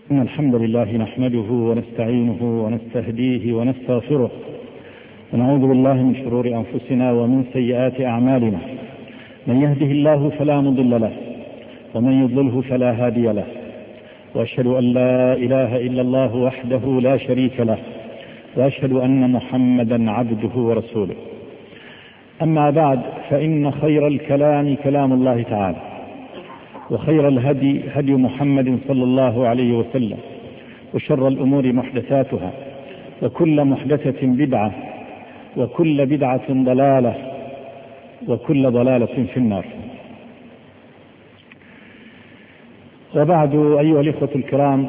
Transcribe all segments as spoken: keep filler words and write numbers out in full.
إن الحمد لله نحمده ونستعينه ونستهديه ونستغفره ونعوذ بالله من شرور أنفسنا ومن سيئات أعمالنا. من يهده الله فلا مضل له ومن يضلله فلا هادي له، وأشهد أن لا إله إلا الله وحده لا شريك له، وأشهد أن محمدا عبده ورسوله. أما بعد، فإن خير الكلام كلام الله تعالى، وخير الهدي هدي محمد صلى الله عليه وسلم، وشر الأمور محدثاتها، وكل محدثة بدعة، وكل بدعة ضلالة، وكل ضلالة في النار. وبعد، أيها الإخوة الكرام،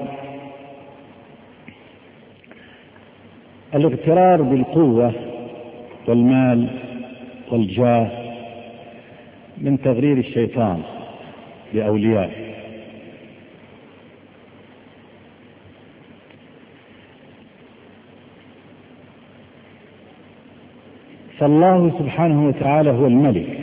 الاغترار بالقوة والمال والجاه من تغرير الشيطان لأوليائه. فالله سبحانه وتعالى هو الملك،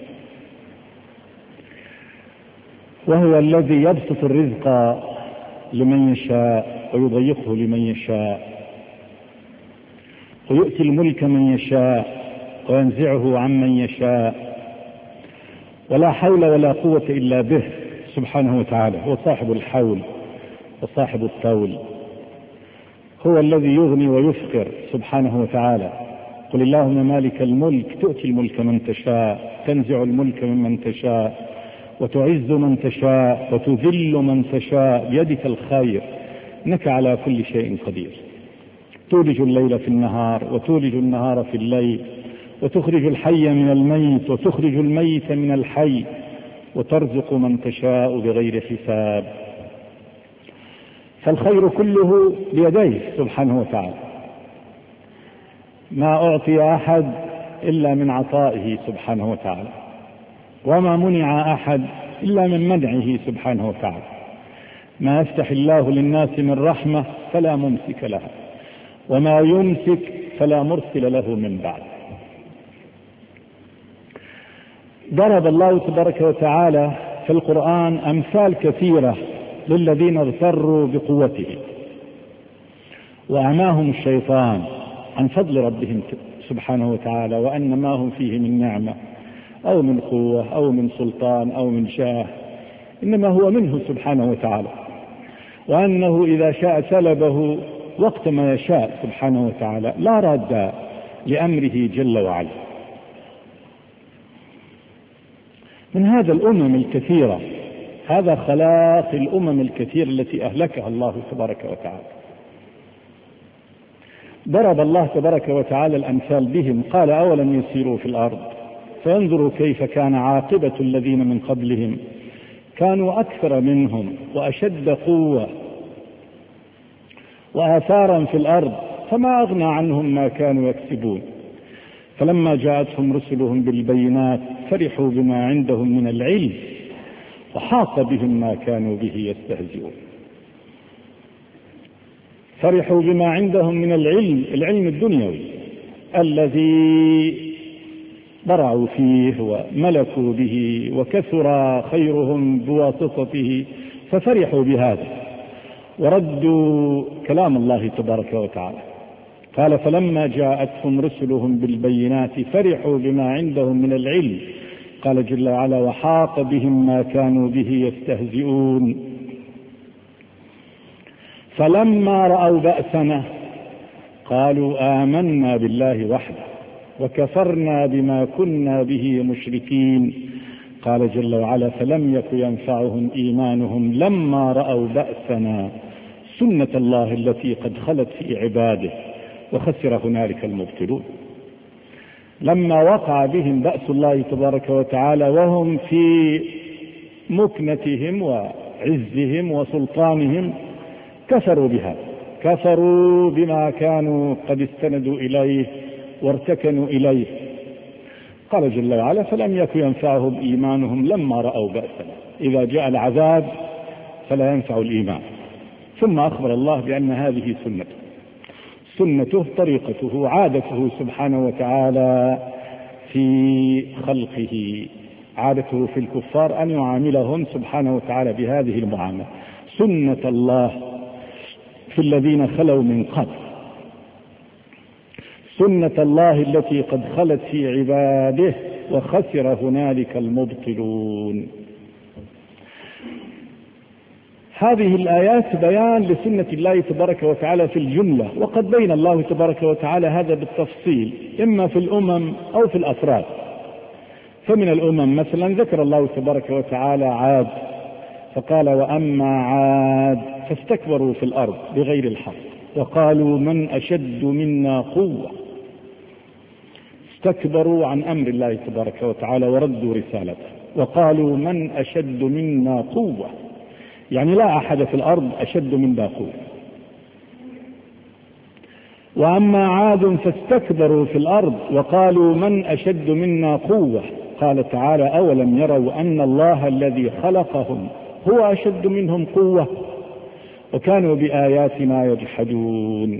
وهو الذي يبسط الرزق لمن يشاء ويضيقه لمن يشاء، ويؤتي الملك من يشاء وينزعه عمن يشاء، ولا حول ولا قوة إلا به سبحانه وتعالى. هو صاحب الحول وصاحب الطول، هو الذي يغني ويفقر سبحانه وتعالى. قل اللهم مالك الملك تؤتي الملك من تشاء، تنزع الملك ممن تشاء، وتعز من تشاء، وتذل من تشاء، بيدك الخير، إنك على كل شيء قدير. تولج الليل في النهار وتولج النهار في الليل، وتخرج الحي من الميت وتخرج الميت من الحي، وترزق من تشاء بغير حساب. فالخير كله بيديه سبحانه وتعالى، ما أعطي أحد إلا من عطائه سبحانه وتعالى، وما منع أحد إلا من منعه سبحانه وتعالى. ما يفتح الله للناس من رحمة فلا ممسك لها، وما يمسك فلا مرسل له من بعد. ضرب الله تبارك وتعالى في القرآن أمثال كثيرة للذين اغتروا بقوته وأعماهم الشيطان عن فضل ربهم سبحانه وتعالى، وأن ما هم فيه من نعمة أو من قوة أو من سلطان أو من جاه إنما هو منه سبحانه وتعالى، وأنه إذا شاء سلبه وقت ما يشاء سبحانه وتعالى، لا راد لأمره جل وعلا. من هذا الأمم الكثيرة، هذا خلاق الأمم الكثيرة التي أهلكها الله تبارك وتعالى. ضرب الله تبارك وتعالى الأمثال بهم، قال أولم يسيروا في الأرض فينظروا كيف كان عاقبة الذين من قبلهم، كانوا أكثر منهم وأشد قوة وآثارا في الأرض، فما أغنى عنهم ما كانوا يكسبون. فلما جاءتهم رسلهم بالبينات فرحوا بما عندهم من العلم، وحاق بهم ما كانوا به يستهزئون. فرحوا بما عندهم من العلم، العلم الدنيوي الذي برعوا فيه وملكوا به وكثر خيرهم بواسطته، ففرحوا بهذا وردوا كلام الله تبارك وتعالى. قال فلما جاءتهم رسلهم بالبينات فرحوا بما عندهم من العلم، قال جل وعلا وحاق بهم ما كانوا به يستهزئون. فلما رأوا بأسنا قالوا آمنا بالله وحده وكفرنا بما كنا به مشركين. قال جل وعلا فلم يك ينفعهم إيمانهم لما رأوا بأسنا سنة الله التي قد خلت في عباده وخسر هنالك المبطلون. لما وقع بهم بأس الله تبارك وتعالى وهم في مكنتهم وعزهم وسلطانهم، كفروا بها، كفروا بما كانوا قد استندوا إليه وارتكنوا إليه. قال جل وعلا فلم يكن ينفعهم إيمانهم لما رأوا بأسنا. إذا جاء العذاب فلا ينفع الإيمان. ثم أخبر الله بأن هذه سنته، سنته طريقته عادته سبحانه وتعالى في خلقه، عادته في الكفار أن يعاملهم سبحانه وتعالى بهذه المعاملة. سنة الله في الذين خلوا من قبل، سنة الله التي قد خلت في عباده وخسر هنالك المبطلون. هذه الآيات بيان لسنة الله تبارك وتعالى في الجملة، وقد بين الله تبارك وتعالى هذا بالتفصيل إما في الأمم أو في الأفراد. فمن الأمم مثلا ذكر الله تبارك وتعالى عاد فقال وأما عاد فاستكبروا في الأرض بغير الحق وقالوا من أشد منا قوة، استكبروا عن أمر الله تبارك وتعالى وردوا رسالته، وقالوا من أشد منا قوة، يعني لا أحد في الأرض أشد منا قوة. وأما عاد فاستكبروا في الأرض وقالوا من أشد منا قوة، قال تعالى أولم يروا أن الله الذي خلقهم هو أشد منهم قوة وكانوا بآياتنا يجحدون.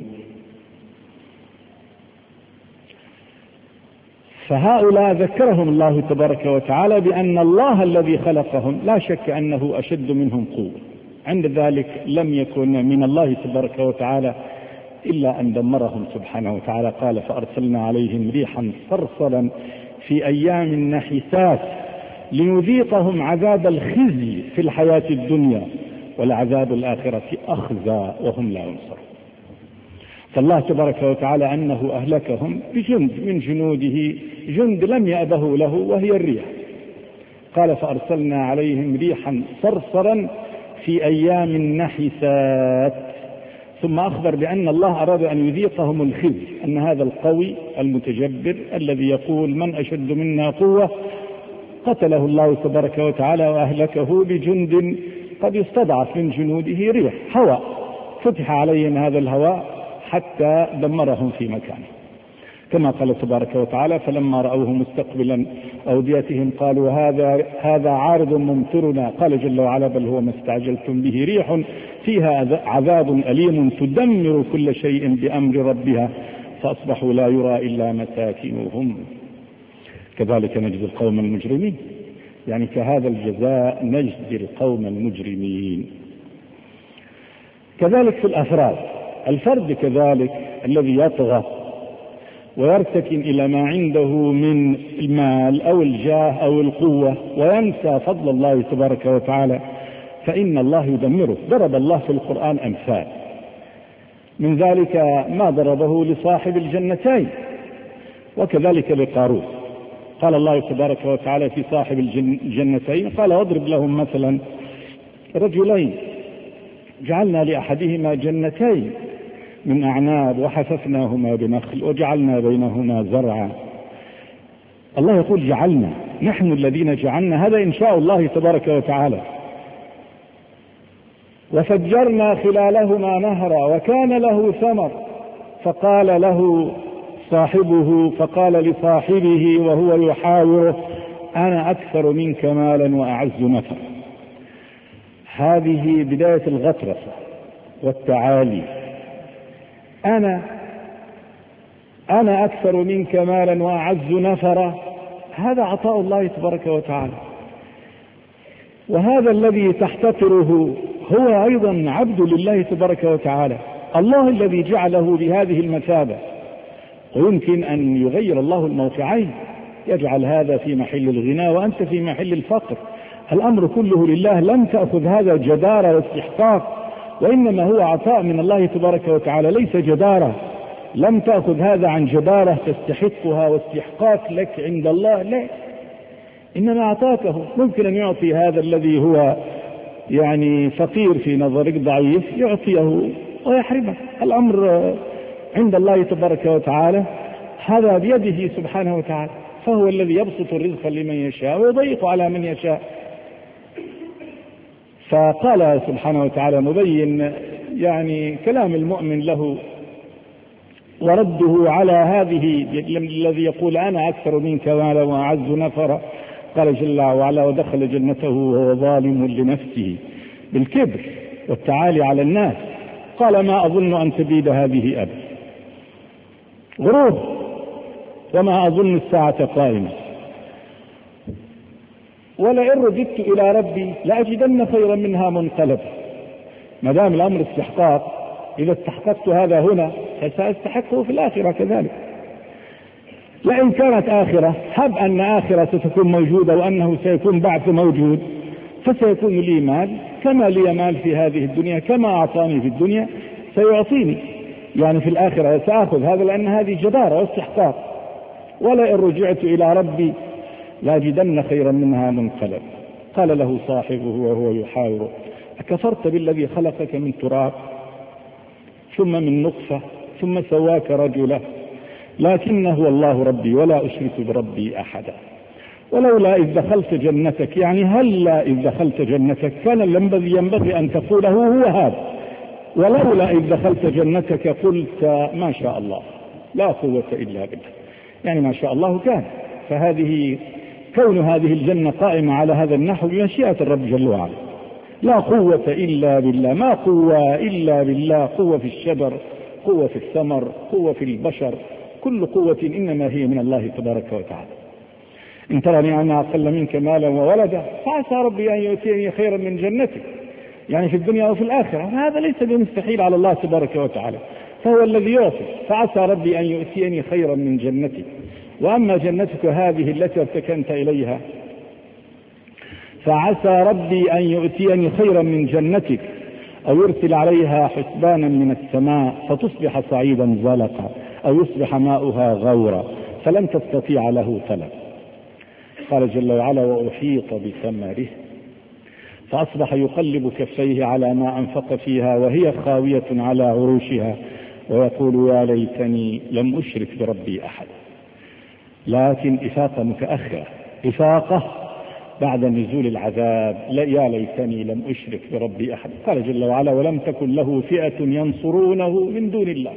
فهؤلاء ذكرهم الله تبارك وتعالى بأن الله الذي خلقهم لا شك أنه أشد منهم قوة، عند ذلك لم يكن من الله تبارك وتعالى إلا أن دمرهم سبحانه وتعالى. قال فأرسلنا عليهم ريحا صرصرا في أيام نحسات لنذيقهم عذاب الخزي في الحياة الدنيا والعذاب الآخرة أخزى وهم لا ينصرون. فالله تبارك وتعالى أنه أهلكهم بجند من جنوده، جند لم يأبه له وهي الريح. قال فأرسلنا عليهم ريحا صرصرا في أيام نحسات، ثم أخبر بأن الله أراد أن يذيقهم الخزي، أن هذا القوي المتجبر الذي يقول من أشد منا قوة قتله الله تبارك وتعالى وأهلكه بجند قد يستضعف من جنوده ريح هواء، فتح عليهم هذا الهواء حتى دمرهم في مكانه، كما قال تبارك وتعالى فلما رأوه مستقبلا أوديتهم قالوا هذا هذا عارض ممطرنا، قال جل وعلا بل هو ما استعجلتم به ريح فيها عذاب أليم تدمر كل شيء بأمر ربها فأصبحوا لا يرى إلا مساكنهم كذلك نجزي القوم المجرمين. يعني كهذا الجزاء نجزي القوم المجرمين. كذلك في الأفراد، الفرد كذلك الذي يطغى ويرتكن إلى ما عنده من المال أو الجاه أو القوة وينسى فضل الله تبارك وتعالى فإن الله يدمره. ضرب الله في القرآن أمثال، من ذلك ما ضربه لصاحب الجنتين وكذلك لقارون. قال الله تبارك وتعالى في صاحب الجنتين قال واضرب لهم مثلا رجلين جعلنا لأحدهما جنتين من أعناب وحففناهما بنخل وجعلنا بينهما زرعا. الله يقول جعلنا، نحن الذين جعلنا، هذا إنشاء الله تبارك وتعالى. وفجرنا خلالهما نهرا وكان له ثمر فقال له صاحبه فقال لصاحبه وهو يحاوره أنا أكثر منك مالا وأعز نفرا. هذه بداية الغطرسة والتعالي. أنا أنا أكثر منك مالا وأعز نفرا، هذا عطاء الله تبارك وتعالى. وهذا الذي تحتقره هو أيضا عبد لله تبارك وتعالى، الله الذي جعله بهذه المثابة. ويمكن أن يغير الله الموقعين، يجعل هذا في محل الغنى وأنت في محل الفقر. الأمر كله لله، لم تأخذ هذا جدارة واستحقاق، وإنما هو عطاء من الله تبارك وتعالى ليس جدارة. لم تأخذ هذا عن جدارة تستحقها واستحقاق لك عند الله، لا، إنما أعطاكه. ممكن أن يعطي هذا الذي هو يعني فقير في نظرك ضعيف، يعطيه ويحرمه. الأمر عند الله تبارك وتعالى هذا بيده سبحانه وتعالى، فهو الذي يبسط الرزق لمن يشاء ويضيق على من يشاء. فقال سبحانه وتعالى مبين يعني كلام المؤمن له ورده على هذه الذي يقول أنا أكثر منك مالا وأعز نفرا. قال جل وعلا ودخل جنته وهو ظالم لنفسه بالكبر والتعالي على الناس قال ما أظن أن تبيد هذه أبدا. غرور، وما أظن الساعة قائمة ولئن رددت إلى ربي لأجدن خيرا منها منقلبا. ما دام الأمر استحقاق إذا استحققت هذا هنا فسأستحقه في الآخرة كذلك. لئن كانت آخرة، هب أن آخرة ستكون موجودة وأنه سيكون بعث موجود، فسيكون لي مال كما لي مال في هذه الدنيا، كما أعطاني في الدنيا سيعطيني يعني في الآخرة، سأخذ هذا لأن هذه جدارة واستحقاق. ولئن رجعت إلى ربي لاجدن خيرا منها منقلب. قال له صاحبه وهو يحاوره: أكفرت بالذي خلقك من تراب ثم من نطفة ثم سواك رجلا، لكن هو الله ربي ولا أشرك بربي أحدا. ولولا إذ دخلت جنتك، يعني هلا إذ دخلت جنتك كان ينبغي أن تقوله هو هذا، ولولا إذ دخلت جنتك قلت ما شاء الله لا قوة إلا بالله، يعني ما شاء الله كان. فهذه كون هذه الجنة قائمة على هذا النحو بمشيئة الرب جل وعلا. لا قوة إلا بالله، ما قوة إلا بالله، قوة في الشجر، قوة في الثمر، قوة في البشر، كل قوة إنما هي من الله تبارك وتعالى. إن ترني أنا أقل منك مالا وولدا فعسى ربي أن يؤتيني خيرا من جنتك، يعني في الدنيا وفي الآخرة. هذا ليس بمستحيل على الله تبارك وتعالى، فهو الذي يعطي. فعسى ربي أن يؤتيني خيرا من جنتك. وأما جنتك هذه التي ارتكنت إليها فعسى ربي أن يؤتيني خيرا من جنتك أو يرسل عليها حسبانا من السماء فتصبح صعيدا زلقا أو يصبح ماؤها غورا فلن تستطيع له طلب. قال جل وعلا: وأحيط بثمره فأصبح يقلب كفيه على ما أنفق فيها وهي خاوية على عروشها ويقول يا ليتني لم أشرك بربي أحد. لكن إفاقة متأخرة، إفاقة بعد نزول العذاب، لا يا ليتني لم أشرك بربي أحد. قال جل وعلا: ولم تكن له فئة ينصرونه من دون الله.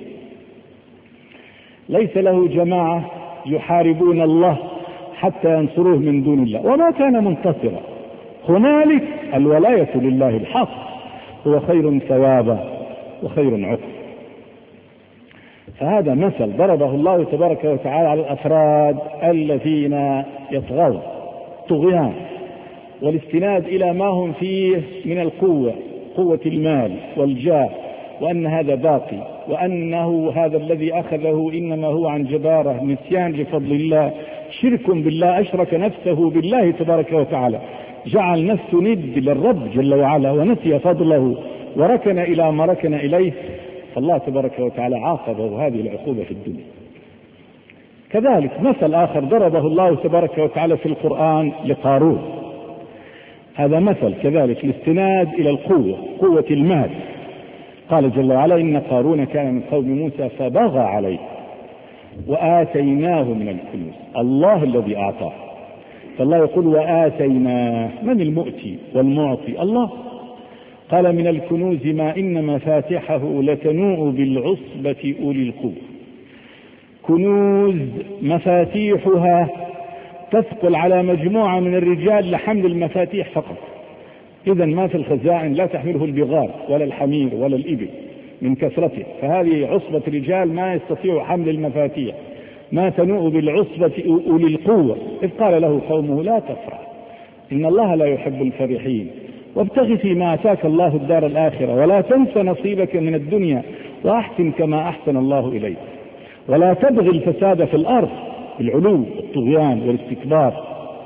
ليس له جماعة يحاربون الله حتى ينصروه من دون الله، وما كان منتصرا. هنالك الولاية لله الحق، هو خير ثوابا وخير عقبا. فهذا مثل ضربه الله تبارك وتعالى على الأفراد الذين يطغون طغيان والاستناد إلى ما هم فيه من القوة، قوة المال والجاه، وأن هذا باقي، وأنه هذا الذي أخذه إنما هو عن جدارة، نسيان لفضل الله، شرك بالله، أشرك نفسه بالله تبارك وتعالى، جعل نفسه ند للرب جل وعلا ونسي فضله وركن إلى ما ركن إليه. فالله تبارك وتعالى عاقبه هذه العقوبة في الدنيا. كذلك مثل آخر ضربه الله تبارك وتعالى في القرآن لقارون. هذا مثل كذلك الاستناد إلى القوة، قوة المال. قال جل وعلا: إن قارون كان من قوم موسى فبغى عليه وآتيناه من الكنوز. الله الذي أعطاه، فالله يقول وآتيناه. من المؤتي والمعطي؟ الله. قال: من الكنوز ما إن مفاتحه لتنوء بالعصبة أولي القوة. كنوز مفاتيحها تثقل على مجموعة من الرجال لحمل المفاتيح فقط. إذا ما في الخزائن لا تحمله البغال ولا الحمير ولا الإبل من كثرته، فهذه عصبة رجال ما يستطيع حمل المفاتيح. ما تنوء بالعصبة أولي القوة. إذ قال له قومه: لا تفرح إن الله لا يحب الفرحين وابتغ فيما آتاك الله الدار الآخرة ولا تنس نصيبك من الدنيا وأحسن كما أحسن الله إليك ولا تبغي الفساد في الأرض بالعلو والطغيان والاستكبار.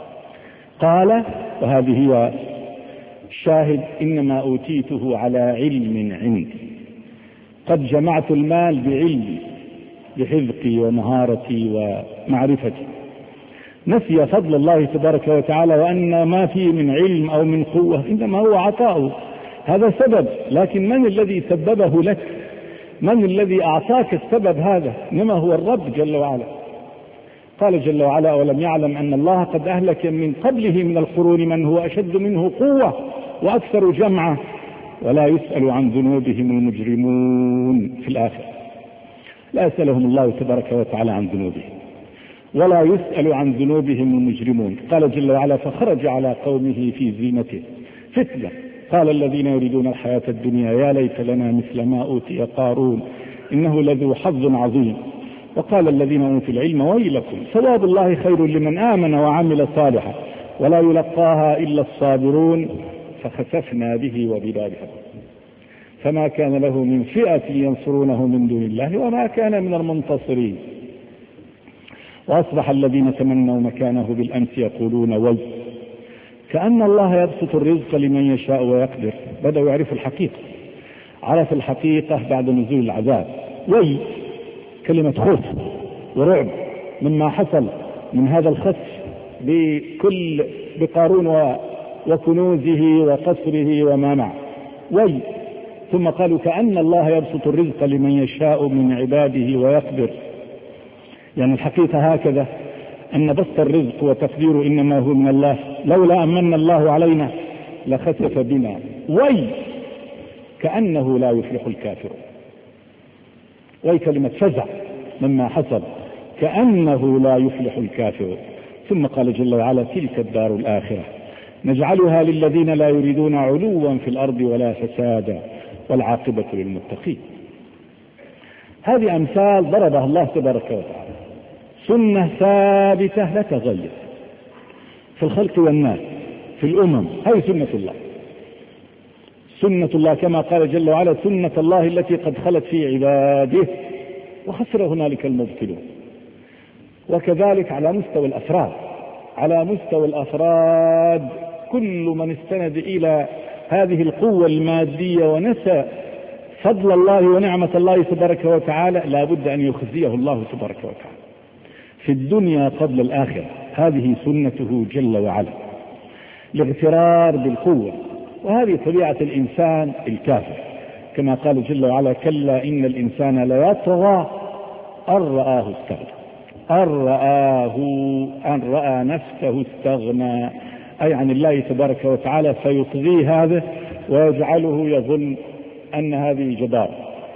قال، وهذه هي الشاهد: إنما أوتيته على علم عندي، قد جمعت المال بعلمي بحذقي ومهارتي ومعرفتي. نسي فضل الله تبارك وتعالى وأن ما فيه من علم أو من قوة إنما هو عطاؤه، هذا سبب، لكن من الذي سببه لك؟ من الذي أعطاك السبب هذا؟ إنما هو الرب جل وعلا. قال جل وعلا: ولم يعلم أن الله قد أهلك من قبله من القرون من هو أشد منه قوة وأكثر جمعا ولا يسأل عن ذنوبهم المجرمون في الآخرة. لا يسألهم الله تبارك وتعالى عن ذنوبهم ولا يسأل عن ذنوبهم المجرمون. قال جل وعلا: فخرج على قومه في زينته فتنة قال الذين يريدون الحياة الدنيا يا ليت لنا مثل ما أوتي قارون إنه لذو حظ عظيم. وقال الذين أوتوا العلم ويلكم ثواب الله خير لمن آمن وعمل صالحا ولا يلقاها إلا الصابرون فخسفنا به وبداره. فما كان له من فئة ينصرونه من دون الله وما كان من المنتصرين. وأصبح الذين تمنوا مكانه بالأمس يقولون وي كأن الله يبسط الرزق لمن يشاء ويقدر. بدأوا يعرفوا الحقيقة، عرف الحقيقة بعد نزول العذاب. وي كلمة خوف ورعب مما حصل من هذا الخسف بكل بقارون وكنوزه وقصره وما معه. وي ثم قالوا كأن الله يبسط الرزق لمن يشاء من عباده ويقدر. يعني الحقيقة هكذا أن بسط الرزق وتقديره إنما هو من الله، لولا أمن الله علينا لخسف بنا. وي كأنه لا يفلح الكافرون. وي كلمة فزع مما حصل، كأنه لا يفلح الكافرون. ثم قال جل وعلا تلك الدار الآخرة نجعلها للذين لا يريدون علوا في الأرض ولا فسادا والعاقبة للمتقين. هذه أمثال ضربها الله تبارك وتعالى، سنة ثابتة لا تغير في الخلق والناس في الأمم. هذه سنة الله، سنة الله كما قال جل وعلا سنة الله التي قد خلت في عباده وخسر هنالك المبطلون. وكذلك على مستوى الأفراد، على مستوى الأفراد كل من استند إلى هذه القوة المادية ونسى فضل الله ونعمة الله تبارك وتعالى لا بد أن يخزيه الله تبارك وتعالى في الدنيا قبل الآخرة. هذه سنته جل وعلا، الاغترار بالقوة. وهذه طبيعة الإنسان الكافر كما قال جل وعلا كلا إن الإنسان ليطغى أن رآه استغنى. أن رآه أن رأى نفسه استغنى، أي عن الله تبارك وتعالى، فيطغيه هذا ويجعله يظن أن هذه جدارة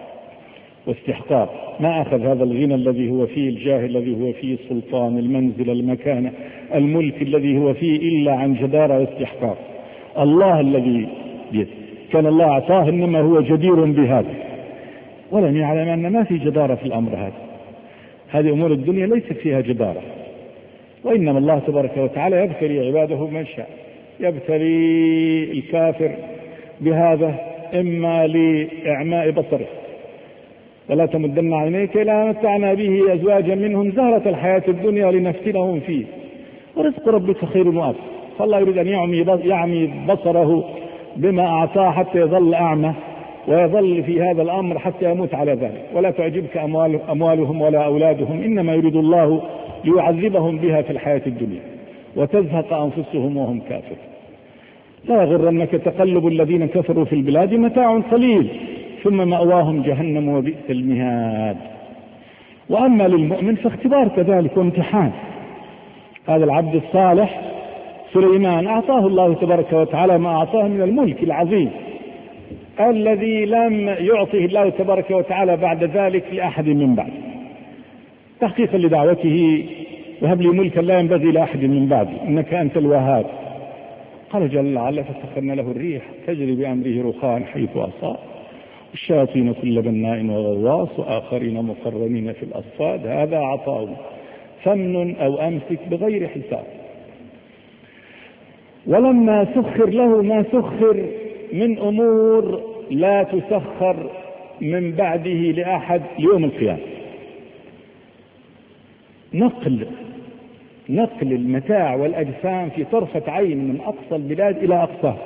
واستحقاق. ما أخذ هذا الغنى الذي هو فيه، الجاه الذي هو فيه، السلطان، المنزل، المكانة، الملك الذي هو فيه إلا عن جدارة واستحقاق. الله الذي بيده كان الله أعطاه إنما هو جدير بهذا، ولم يعلم أن ما في جدارة في الأمر هذا. هذه أمور الدنيا ليست فيها جدارة، وإنما الله تبارك وتعالى يبتلي عباده من شاء. يبتلي الكافر بهذا إما لإعماء بصره ولا تمدن عينيك إلى ما متعنا به أزواجا منهم زهرة الحياة الدنيا لنفتنهم فيه ورزق ربك خير وأبقى. فالله يريد أن يعمي بصره بما أعطاه حتى يظل أعمى ويظل في هذا الأمر حتى يموت على ذلك. ولا تعجبك أموال أموالهم ولا أولادهم، إنما يريد الله ليعذبهم بها في الحياة الدنيا وتزهق أنفسهم وهم كافرون. لا يغرنك تقلب الذين كفروا في البلاد متاع قليل ثم مأواهم جهنم وبئس المهاد. وأما للمؤمن فاختبار كذلك وامتحان. هذا العبد الصالح سليمان أعطاه الله تبارك وتعالى ما أعطاه من الملك العظيم الذي لم يعطه الله تبارك وتعالى بعد ذلك لأحد من بعد، تحقيقا لدعوته وهب لي ملكا لا ينبغي لأحد من بعدي إنك أنت الوهاب. قال جل وعلا فسخرنا له الريح تجري بأمره رخاء حيث أصاب الشياطين كل بناء وغواص وآخرين مقرنين في الأصفاد هذا عطاء فمن أو أمسك بغير حساب. ولما سخر له ما سخر من أمور لا تسخر من بعده لأحد ليوم القيامة، نقل نقل المتاع والأجسام في طرفة عين من أقصى البلاد إلى أقصاها.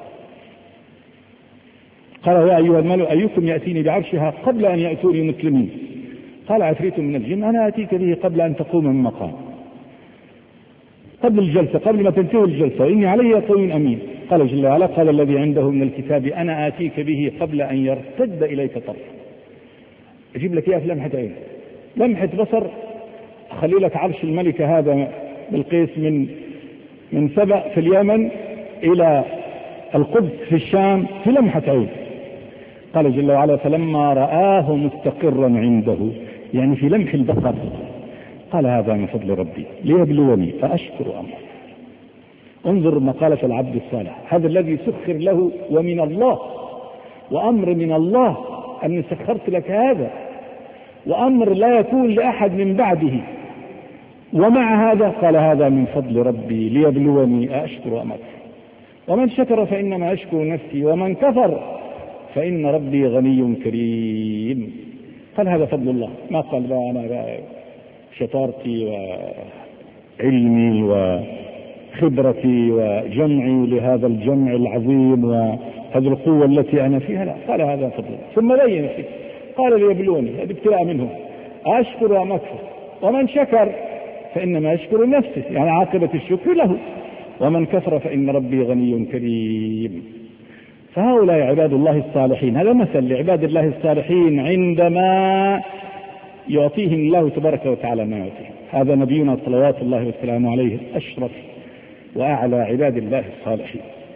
قال يا أيها الملأ أيكم يأتيني بعرشها قبل أن يأتوني مسلمين. قال عفريت من الجن أنا آتيك به قبل أن تقوم من مقام، قبل الجلسة، قبل ما تنتهي الجلسة، إني علي قوي أمين. قال جل وعلا قال الذي عنده من الكتاب أنا آتيك به قبل أن يرتد إليك طرف. أجيب لك إياه في لمحة عين، لمحة بصر، أخلي لك عرش الملكة هذا بالقيس من من سبأ في اليمن إلى القدس في الشام في لمحة عين. قال جل وعلا فلما رآه مستقرا عنده، يعني في لمح البصر، قال هذا من فضل ربي ليبلوني فأشكر أمره. انظر مقالة العبد الصالح، هذا الذي سخر له ومن الله، وأمر من الله أن سخرت لك هذا، وأمر لا يكون لأحد من بعده، ومع هذا قال هذا من فضل ربي ليبلوني أشكر أمره. ومن شكر فإنما يشكر نفسي ومن كفر فإن ربي غني كريم. قال هذا فضل الله، ما قال بقى أنا بقى شطارتي وعلمي وخبرتي وجمعي لهذا الجمع العظيم وهذه القوة التي أنا فيها، لا، قال هذا فضل الله. ثم بين فيه قال ليبلوني، هذا ابتلاء منهم، أشكر أم أكفر، ومن شكر فإنما يشكر نفسه، يعني عاقبة الشكر له، ومن كفر فإن ربي غني كريم. فهؤلاء عباد الله الصالحين. هذا مثل لعباد الله الصالحين عندما يعطيهم الله تبارك وتعالى ما يعطيهم. هذا نبينا صلوات الله والسلام عليه أشرف وأعلى عباد الله الصالحين.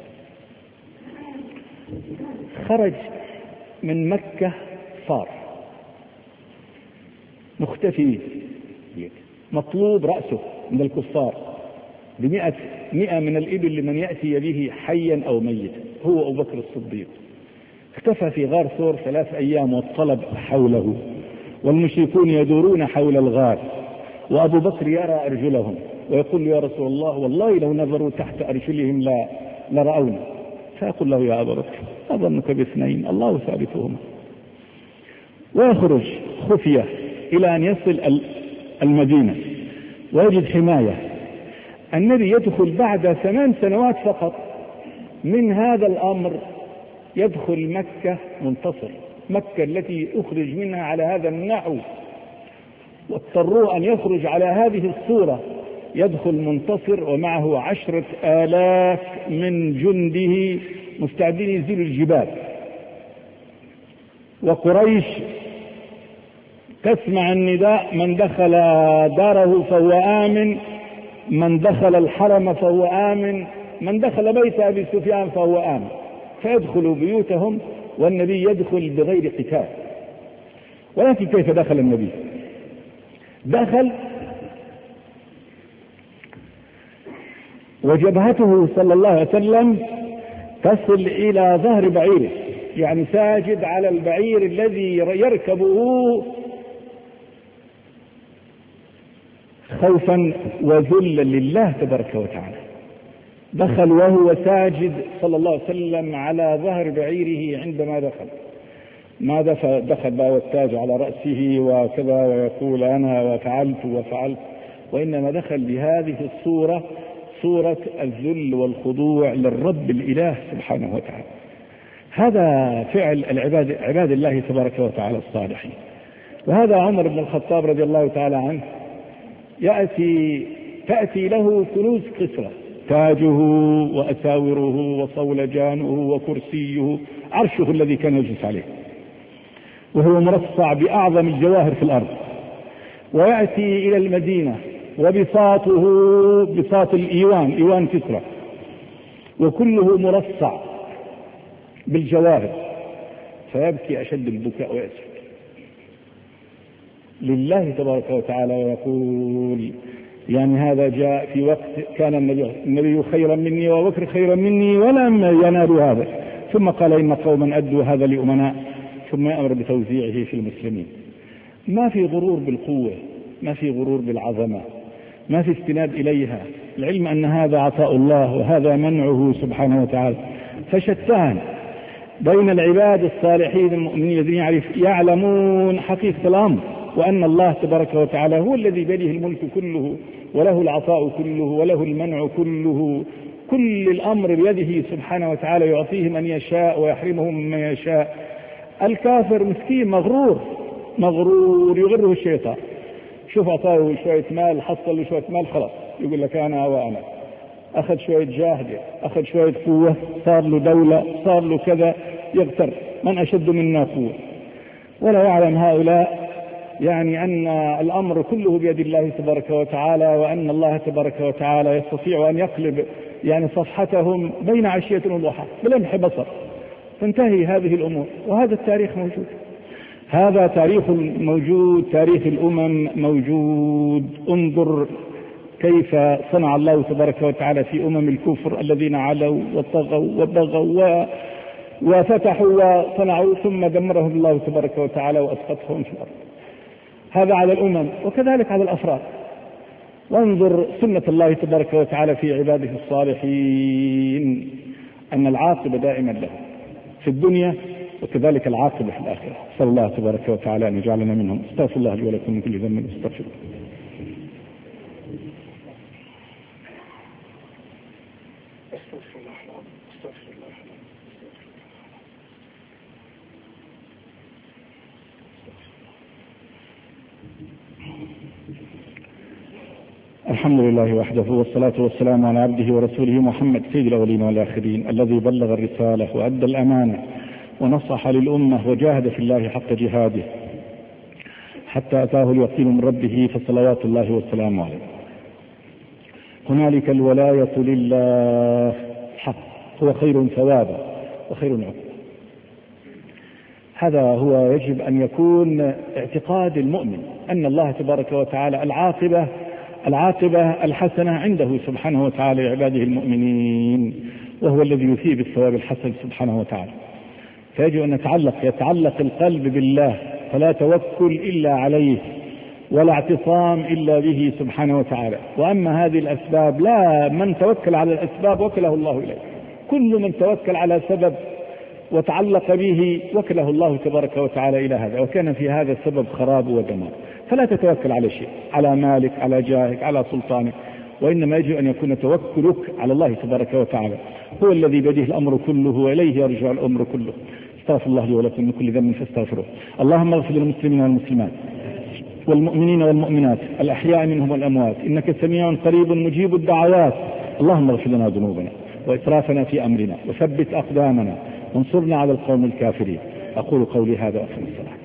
خرج من مكة صار مختفي مطلوب رأسه من الكفار بمئة مئة من الإبل لمن يأتي به حيا أو ميتا، هو أبو بكر الصديق. اختفى في غار ثور ثلاث أيام والطلب حوله، والمشركون يدورون حول الغار، وأبو بكر يرى أرجلهم ويقول يا رسول الله والله لو نظروا تحت أرجلهم لا لرأونا. فيقول له يا أبا بكر أظنك باثنين الله ثالثهما. ويخرج خفية إلى أن يصل المدينة ويجد حماية. النبي يدخل بعد ثمان سنوات فقط من هذا الأمر، يدخل مكة منتصر، مكة التي أخرج منها على هذا النحو واضطروا أن يخرج على هذه الصورة، يدخل منتصر ومعه عشرة آلاف من جنده مستعدين يزيلوا الجبال. وقريش تسمع النداء من دخل داره فهو آمن، من دخل الحرم فهو آمن، من دخل بيت أبي سفيان فهو آمن. فيدخلوا بيوتهم والنبي يدخل بغير قتال. ولكن كيف دخل النبي؟ دخل وجبهته صلى الله عليه وسلم تصل إلى ظهر بعيره، يعني ساجد على البعير الذي يركبه خوفا وذلا لله تبارك وتعالى. دخل وهو ساجد صلى الله عليه وسلم على ظهر بعيره. عندما دخل ما دخل بقى والتاج على رأسه وكذا ويقول أنا وفعلت وفعلت، وإنما دخل بهذه الصورة، صورة الذل والخضوع للرب الإله سبحانه وتعالى. هذا فعل العباد عباد الله تبارك وتعالى الصالحين. وهذا عمر بن الخطاب رضي الله تعالى عنه يأتي تأتي له كنوز كسرى، تاجه وأساوره وصولجانه وكرسيه، عرشه الذي كان يجلس عليه، وهو مرصع بأعظم الجواهر في الأرض. ويأتي إلى المدينة وبساطه بساط الإيوان، إيوان كسرى، وكله مرصع بالجواهر، فيبكي أشد البكاء ويسكت لله تبارك وتعالى ويقول يعني هذا جاء في وقت كان النبي, النبي خيرا مني وبكر خيرا مني ولم ينالوا هذا. ثم قال إن قوما أدوا هذا لأمناء، ثم يأمر بتوزيعه في المسلمين. ما في غرور بالقوة، ما في غرور بالعظمة، ما في استناد إليها، العلم أن هذا عطاء الله وهذا منعه سبحانه وتعالى. فشتان بين العباد الصالحين المؤمنين الذين يعلمون حقيقة الأمر، وأن الله تبارك وتعالى هو الذي بيده الملك كله وله العطاء كله وله المنع كله، كل الأمر بيده سبحانه وتعالى، يعطيه من يشاء ويحرمه من يشاء. الكافر مسكين مغرور مغرور يغره الشيطان، شوف أعطاه شوية مال، حصل له شوية مال، خلاص يقول لك أنا وأنا، أخذ شوية جاه، أخذ شوية قوة، صار له دولة، صار له كذا، يغتر من أشد منا قوة. ولا يعلم هؤلاء يعني أن الأمر كله بيد الله تبارك وتعالى، وأن الله تبارك وتعالى يستطيع أن يقلب يعني صفحتهم بين عشية وضحى بلمح بصر، تنتهي هذه الأمور. وهذا التاريخ موجود، هذا تاريخ موجود، تاريخ الأمم موجود. انظر كيف صنع الله تبارك وتعالى في أمم الكفر الذين علوا وطغوا وبغوا وفتحوا وصنعوا، ثم دمرهم الله تبارك وتعالى وأسقطهم في الأرض. هذا على الأمم، وكذلك على الأفراد. وانظر سنة الله تبارك وتعالى في عباده الصالحين، أن العاقبة دائما له في الدنيا وكذلك العاقبة في الآخرة. صلى الله تبارك وتعالى أن يجعلنا منهم. استغفر الله لي ولكم من كل ذنب استغفر. الحمد لله وحده، والصلاة والسلام على عبده ورسوله محمد سيد الأولين والآخرين، الذي بلغ الرسالة وأدى الأمانة ونصح للأمة وجاهد في الله حق جهاده حتى أتاه اليقين من ربه، فصلوات الله والسلام عليه. هنالك الولاية لله حق، هو خير ثوابا وخير عقبا. هذا هو يجب أن يكون اعتقاد المؤمن، أن الله تبارك وتعالى العاقبة العاقبة الحسنة عنده سبحانه وتعالى لعباده المؤمنين، وهو الذي يثيب الثواب الحسن سبحانه وتعالى. فيجب أن يتعلق يتعلق القلب بالله، فلا توكل إلا عليه ولا اعتصام إلا به سبحانه وتعالى. وأما هذه الأسباب، لا، من توكل على الأسباب وكله الله إليه. كل من توكل على سبب وتعلق به وكله الله تبارك وتعالى إلى هذا، وكان في هذا السبب خراب ودمار. فلا تتوكل على شيء، على مالك، على جاهك، على سلطانك، وإنما يجب أن يكون توكلك على الله تبارك وتعالى. هو الذي بيده الأمر كله وإليه يرجع الأمر كله. استغفر الله لي ولكم من كل ذنب فاستغفروه. اللهم اغفر للمسلمين والمسلمات والمؤمنين والمؤمنات الأحياء منهم والأموات، إنك سميع قريب مجيب الدعوات. اللهم اغفر لنا ذنوبنا وإسرافنا في أمرنا وثبت أقدامنا وانصرنا على القوم الكافرين. أقول قولي هذا وأقم الصلاة.